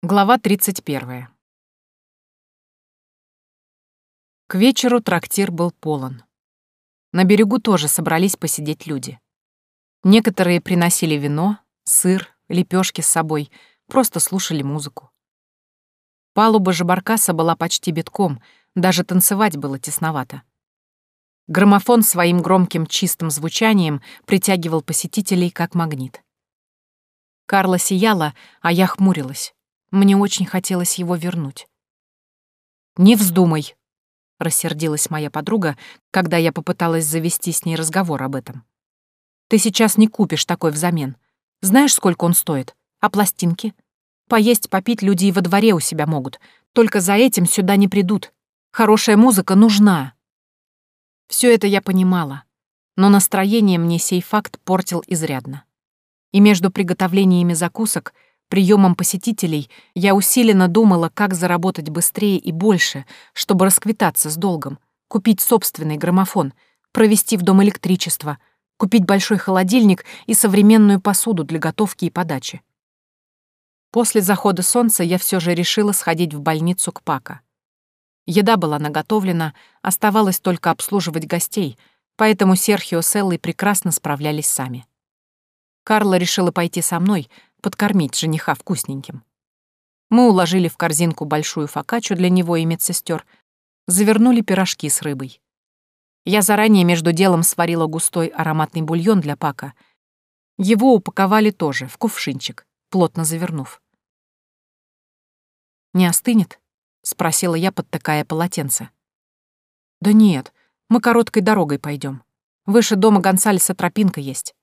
Глава 31. К вечеру трактир был полон. На берегу тоже собрались посидеть люди. Некоторые приносили вино, сыр, лепешки с собой, просто слушали музыку. Палуба же баркаса была почти битком, даже танцевать было тесновато. Граммофон своим громким чистым звучанием притягивал посетителей как магнит. Карла сияла, а я хмурилась. Мне очень хотелось его вернуть. «Не вздумай», — рассердилась моя подруга, когда я попыталась завести с ней разговор об этом. «Ты сейчас не купишь такой взамен. Знаешь, сколько он стоит? А пластинки? Поесть, попить люди и во дворе у себя могут. Только за этим сюда не придут. Хорошая музыка нужна». Все это я понимала, но настроение мне сей факт портил изрядно. И между приготовлениями закусок, приемом посетителей, я усиленно думала, как заработать быстрее и больше, чтобы расквитаться с долгом, купить собственный граммофон, провести в дом электричество, купить большой холодильник и современную посуду для готовки и подачи. После захода солнца я все же решила сходить в больницу к Пако. Еда была наготовлена, оставалось только обслуживать гостей, поэтому Серхио с Эллой прекрасно справлялись сами. Карла решила пойти со мной, подкормить жениха вкусненьким. Мы уложили в корзинку большую фокаччу для него и медсестер, завернули пирожки с рыбой. Я заранее между делом сварила густой ароматный бульон для Пако. Его упаковали тоже в кувшинчик, плотно завернув. «Не остынет?» — спросила я, подтыкая полотенце. «Да нет, мы короткой дорогой пойдем. Выше дома Гонсалеса тропинка есть».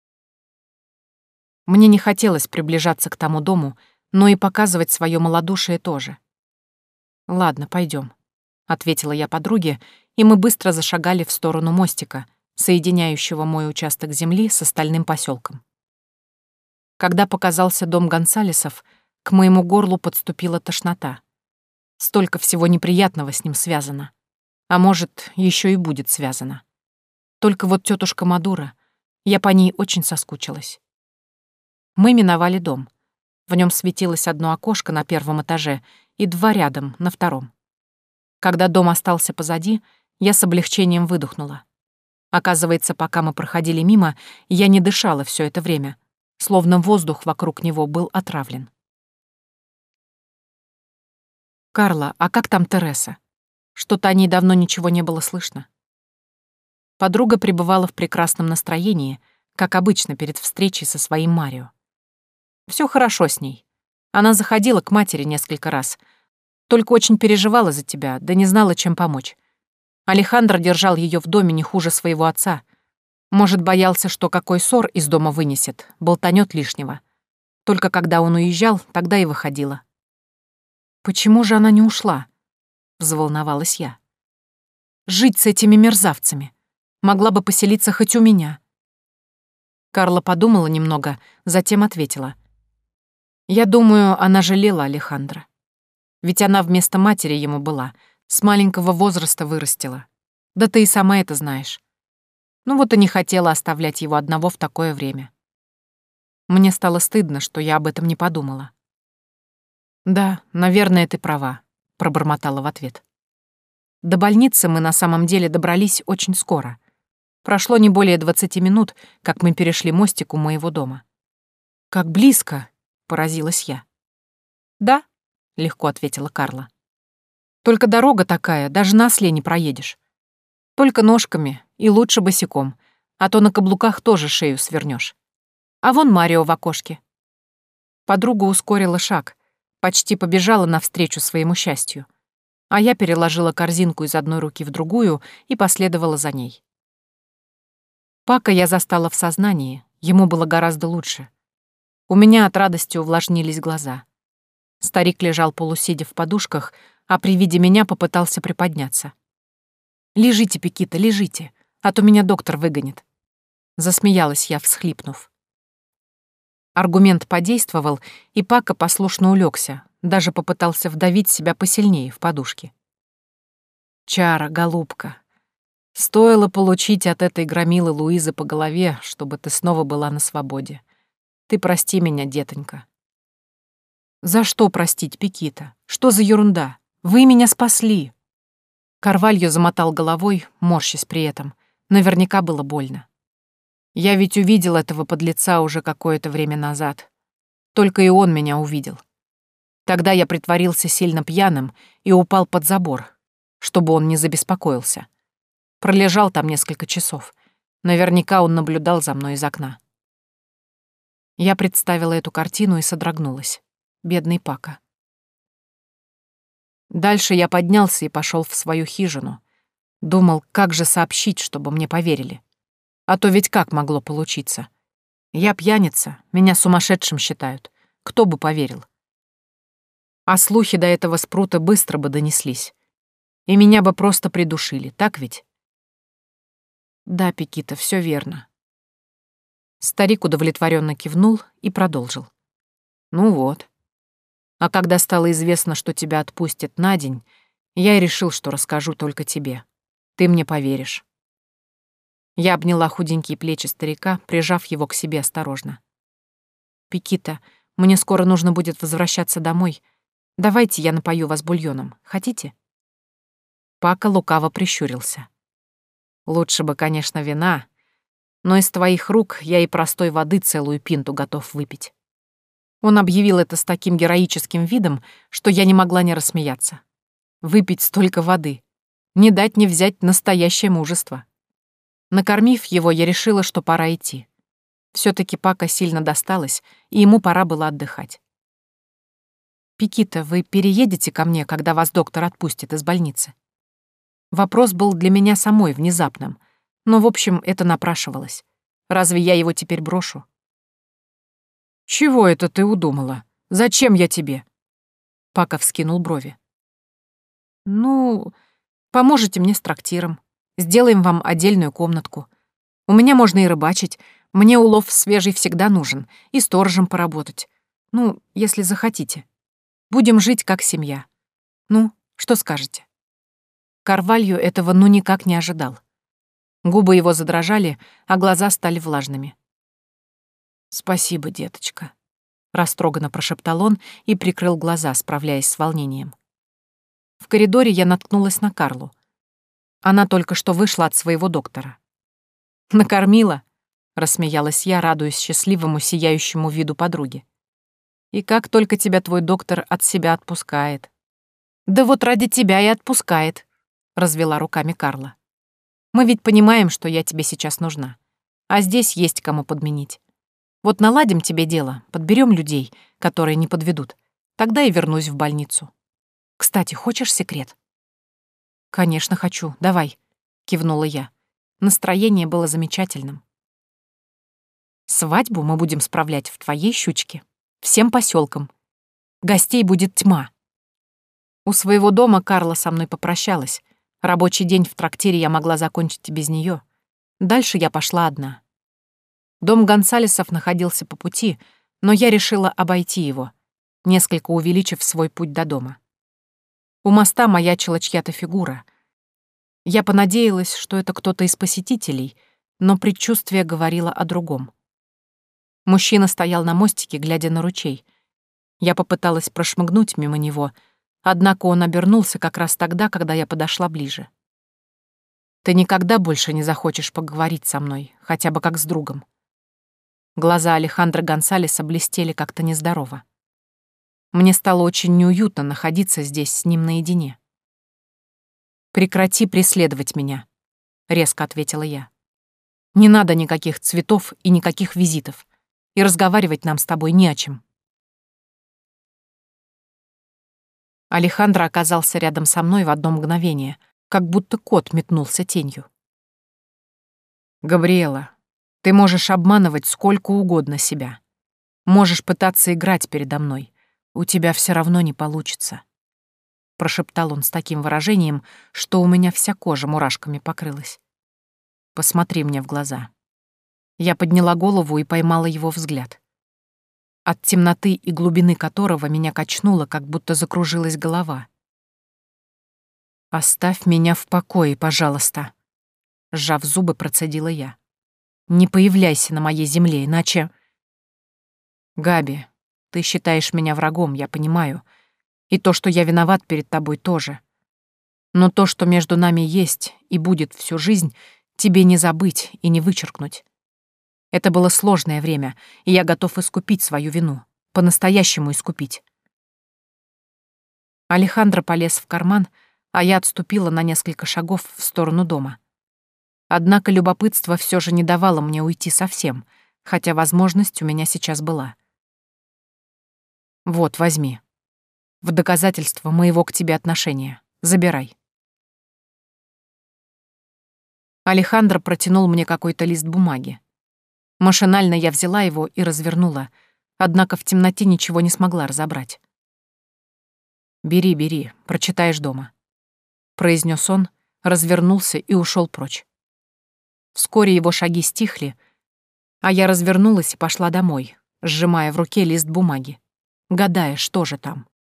Мне не хотелось приближаться к тому дому, но и показывать свое малодушие тоже. «Ладно, пойдем», — ответила я подруге, и мы быстро зашагали в сторону мостика, соединяющего мой участок земли с остальным поселком. Когда показался дом Гонсалесов, к моему горлу подступила тошнота. Столько всего неприятного с ним связано. А может, еще и будет связано. Только вот тетушка Мадура, я по ней очень соскучилась. Мы миновали дом. В нем светилось одно окошко на первом этаже и два рядом, на втором. Когда дом остался позади, я с облегчением выдохнула. Оказывается, пока мы проходили мимо, я не дышала все это время, словно воздух вокруг него был отравлен. «Карла, а как там Тереса? Что-то о ней давно ничего не было слышно». Подруга пребывала в прекрасном настроении, как обычно перед встречей со своим Марио. Все хорошо с ней. Она заходила к матери несколько раз. Только очень переживала за тебя, да не знала, чем помочь. Алехандро держал ее в доме не хуже своего отца. Может, боялся, что какой ссор из дома вынесет, болтанет лишнего. Только когда он уезжал, тогда и выходила. «Почему же она не ушла?» — взволновалась я. «Жить с этими мерзавцами. Могла бы поселиться хоть у меня». Карла подумала немного, затем ответила. «Я думаю, она жалела Алехандро. Ведь она вместо матери ему была, с маленького возраста вырастила. Да ты и сама это знаешь. Ну вот и не хотела оставлять его одного в такое время. Мне стало стыдно, что я об этом не подумала». «Да, наверное, ты права», — пробормотала в ответ. До больницы мы на самом деле добрались очень скоро. Прошло не более 20 минут, как мы перешли мостик у моего дома. «Как близко!» — поразилась я. «Да», — легко ответила Карла. «Только дорога такая, даже на осле не проедешь. Только ножками и лучше босиком, а то на каблуках тоже шею свернешь. А вон Марио в окошке». Подруга ускорила шаг, почти побежала навстречу своему счастью, а я переложила корзинку из одной руки в другую и последовала за ней. Пако я застала в сознании, ему было гораздо лучше. У меня от радости увлажнились глаза. Старик лежал полусидя в подушках, а при виде меня попытался приподняться. «Лежите, Пекита, лежите, а то меня доктор выгонит». Засмеялась я, всхлипнув. Аргумент подействовал, и Пако послушно улегся, даже попытался вдавить себя посильнее в подушки. «Чара, голубка, стоило получить от этой громилы Луизы по голове, чтобы ты снова была на свободе. Ты прости меня, детонька». За что простить, Пекита? Что за ерунда? Вы меня спасли!» Карвальо замотал головой, морщась при этом. Наверняка было больно. Я ведь увидел этого подлеца уже какое-то время назад. Только и он меня увидел. Тогда я притворился сильно пьяным и упал под забор, чтобы он не забеспокоился. Пролежал там несколько часов. Наверняка он наблюдал за мной из окна. Я представила эту картину и содрогнулась. Бедный Пако. Дальше я поднялся и пошел в свою хижину. Думал, как же сообщить, чтобы мне поверили. А то ведь как могло получиться? Я пьяница, меня сумасшедшим считают. Кто бы поверил? А слухи до этого спрута быстро бы донеслись. И меня бы просто придушили, так ведь? Да, Пекита, все верно. Старик удовлетворенно кивнул и продолжил. Ну вот. А когда стало известно, что тебя отпустят на день, я и решил, что расскажу только тебе. Ты мне поверишь. Я обняла худенькие плечи старика, прижав его к себе осторожно. «Пекита, мне скоро нужно будет возвращаться домой. Давайте я напою вас бульоном. Хотите?» Пако лукаво прищурился. «Лучше бы, конечно, вина, но из твоих рук я и простой воды целую пинту готов выпить». Он объявил это с таким героическим видом, что я не могла не рассмеяться. Выпить столько воды. Не дать не взять настоящее мужество. Накормив его, я решила, что пора идти. Все-таки Пако сильно досталось, и ему пора было отдыхать. «Пекита, вы переедете ко мне, когда вас доктор отпустит из больницы?» Вопрос был для меня самой внезапным, но, в общем, это напрашивалось. Разве я его теперь брошу? «Чего это ты удумала? Зачем я тебе?» Пако вскинул брови. «Ну, поможете мне с трактиром. Сделаем вам отдельную комнатку. У меня можно и рыбачить. Мне улов свежий всегда нужен. И сторожем поработать. Ну, если захотите. Будем жить как семья. Ну, что скажете?» Карвальо этого ну никак не ожидал. Губы его задрожали, а глаза стали влажными. «Спасибо, деточка», — растроганно прошептал он и прикрыл глаза, справляясь с волнением. В коридоре я наткнулась на Карлу. Она только что вышла от своего доктора. «Накормила?» — рассмеялась я, радуясь счастливому, сияющему виду подруги. «И как только тебя твой доктор от себя отпускает». «Да вот ради тебя и отпускает», — развела руками Карла. «Мы ведь понимаем, что я тебе сейчас нужна. А здесь есть кому подменить. Вот наладим тебе дело, подберем людей, которые не подведут. Тогда и вернусь в больницу. Кстати, хочешь секрет?» «Конечно хочу, давай», — кивнула я. Настроение было замечательным. «Свадьбу мы будем справлять в твоей щучке. Всем поселкам. Гостей будет тьма». У своего дома Карла со мной попрощалась. Рабочий день в трактире я могла закончить и без нее. Дальше я пошла одна. Дом Гонсалесов находился по пути, но я решила обойти его, несколько увеличив свой путь до дома. У моста маячила чья-то фигура. Я понадеялась, что это кто-то из посетителей, но предчувствие говорило о другом. Мужчина стоял на мостике, глядя на ручей. Я попыталась прошмыгнуть мимо него, однако он обернулся как раз тогда, когда я подошла ближе. «Ты никогда больше не захочешь поговорить со мной, хотя бы как с другом». Глаза Алехандро Гонсалеса блестели как-то нездорово. Мне стало очень неуютно находиться здесь с ним наедине. «Прекрати преследовать меня», — резко ответила я. «Не надо никаких цветов и никаких визитов, и разговаривать нам с тобой не о чем». Алехандро оказался рядом со мной в одно мгновение, как будто кот метнулся тенью. «Габриэла, ты можешь обманывать сколько угодно себя. Можешь пытаться играть передо мной. У тебя все равно не получится», — прошептал он с таким выражением, что у меня вся кожа мурашками покрылась. «Посмотри мне в глаза». Я подняла голову и поймала его взгляд, от темноты и глубины которого меня качнуло, как будто закружилась голова. «Оставь меня в покое, пожалуйста», — сжав зубы, процедила я. «Не появляйся на моей земле, иначе...» «Габи, Ты считаешь меня врагом, я понимаю. И то, что я виноват перед тобой, тоже. Но то, что между нами есть и будет всю жизнь, тебе не забыть и не вычеркнуть. Это было сложное время, и я готов искупить свою вину. По-настоящему искупить. Алехандро полез в карман, а я отступила на несколько шагов в сторону дома. Однако любопытство все же не давало мне уйти совсем, хотя возможность у меня сейчас была. Вот, возьми. В доказательство моего к тебе отношения. Забирай. Алехандро протянул мне какой-то лист бумаги. Машинально я взяла его и развернула, однако в темноте ничего не смогла разобрать. «Бери, бери, прочитаешь дома», — произнес он, развернулся и ушел прочь. Вскоре его шаги стихли, а я развернулась и пошла домой, сжимая в руке лист бумаги, гадая, что же там.